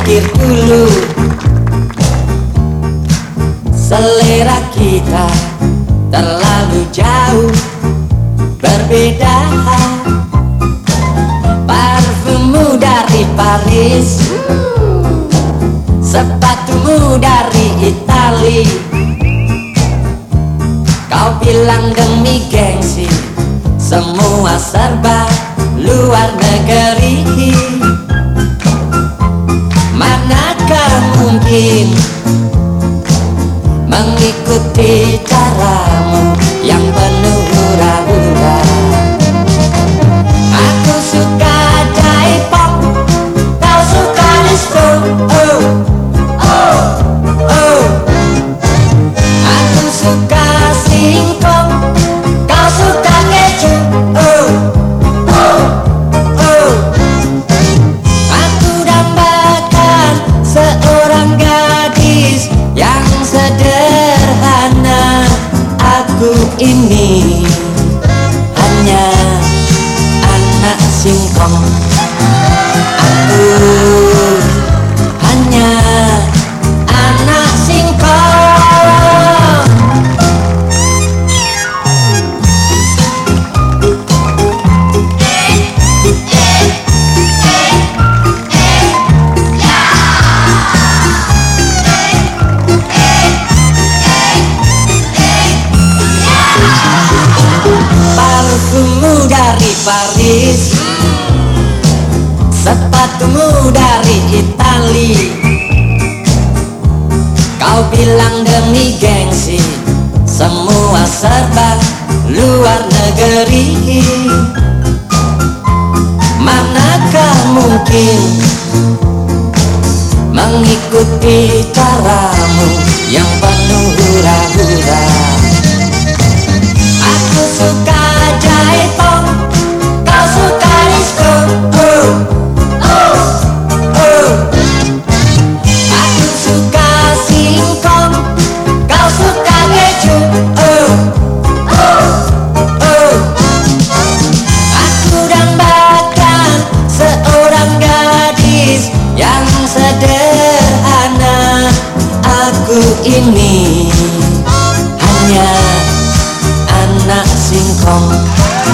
pikir dulu, selera kita terlalu jauh berbeda. Parfummu dari Paris, sepatumu dari Itali. Kau bilang demi gengsi, semua serba luar negeri. Manakah mungkin mengikuti caramu yang penuh hura-hura? Aku suka J-pop, kau suka disco. Oh, oh, oh. Aku suka singkong, kau suka keju. Oh, oh, oh. Aku dambakan seorang gadis yang sederhana. Aku ini hanya anak singkong. Aku hanya anak singkong. Parfummu dari Paris, sepatumu dari Itali. Kau bilang demi gengsi, semua serba luar negeri. Manakah mungkin mengikuti caramu yang penuh hura-hura? Aku suka J-pop, kau suka disco. Oh, oh, oh. Aku suka singkong, kau suka keju. Oh, oh, oh. Aku dambakan seorang gadis yang sederhana. Aku ini hanya anak singkong.